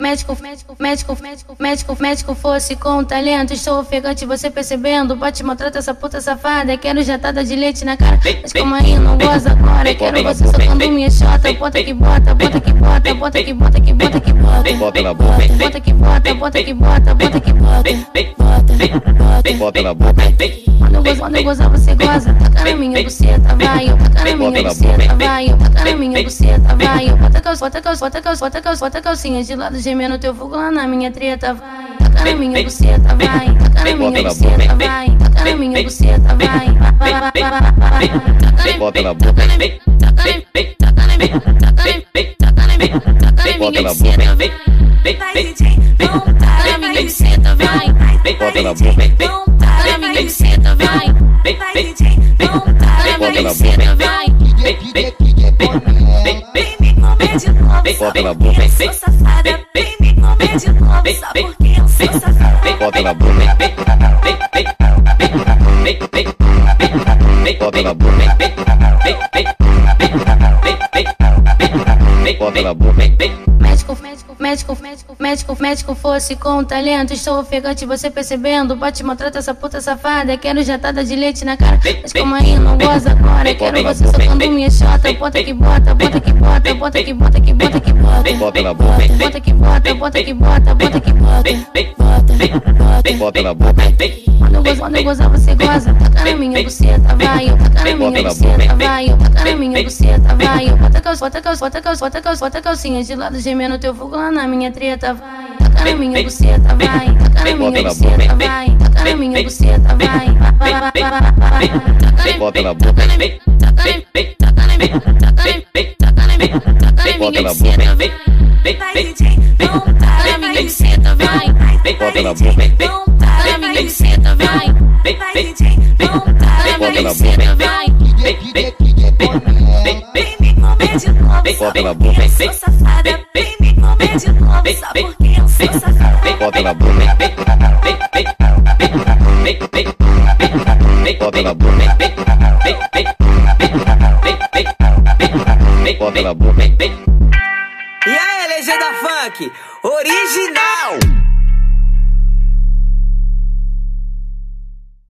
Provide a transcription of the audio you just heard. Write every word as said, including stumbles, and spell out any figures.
Médico, médico, médico, médico, médico, médico fosse com talento. Estou ofegante, você percebendo. Bate, maltrata essa puta safada. Quero jatada de leite na cara. Mas calma aí, não goza agora. Quero você socando minha chota. Bota que bota, bota que bota, bota que bota, que bota que bota. Bota na boca. Bota que bota, bota que bota, bota que bota. Bota, bota, bota na boca. Quando eu gozo, quando eu gozar, você goza. Taca na minha buceta, vai. Eu taca na minha buceta, vai. Eu taca na minha buceta, vai. Eu bota calça, bota calça, bota calça, bota calça, bota calcinha de lado, gemendo teu fogo lá na minha treta, vai. Taca na minha buceta, vai. Taca na minha buceta, vai. Taca na minha buceta, vai. Bota na boca. Taca na minha, taca na minha, taca na minha, taca na minha, taca na minha buceta, vai. Vai, D J, não taca na minha buceta, vai. Bota na boca. Não taca na minha buceta, vai. Vai, D J, não taca na minha buceta, vai. Vem me comer de novo, Bota na sabe boca. porque eu sou safada. Vem me comer de novo, sabe porque eu sou safada. Bota na boca. Bota na boca. Bota na boca. Médico, médico, médico, médico, médico, médico fosse com talento. Estou ofegante, você percebendo. Bate, maltrata essa puta safada. Quero jatada de leite na cara. Mas calma aí, não goza agora. Quero você socando minha chota. Bota que bota, bota que bota, bota que bota, que bota que bota. Bota na boca. Bota que bota, bota que bota, bota que bota. Bota, bota. Bota na boca. Quando eu gozo, quando eu gozar, você goza. Taca na minha buceta, vai. Eu taca na minha buceta, vai. Eu taca na minha buceta, vai. Eu bota calça, bota calça, bota calça, bota calça, bota calcinha de lado, gemendo teu fogo lá na minha treta, vai. Taca na minha buceta, vai. Taca na minha buceta, vai. Taca na minha buceta, vai. Bota na boca. Taca na minha, taca na minha, taca na minha, taca na minha, taca na minha, taca na minha buceta, vai. Vai, D J, não taca na minha buceta, vai. Bota na D J, boca. não taca na minha buceta, vai. Vai, D J, não taca na minha buceta, vai. Vem me comer de novo, Bota na sabe boca. porque eu sou safada. Vem me comer de novo, sabe porque eu sou safada. Bota na boca. Bota na boca. Bota na boca. E aí, legenda funk, original!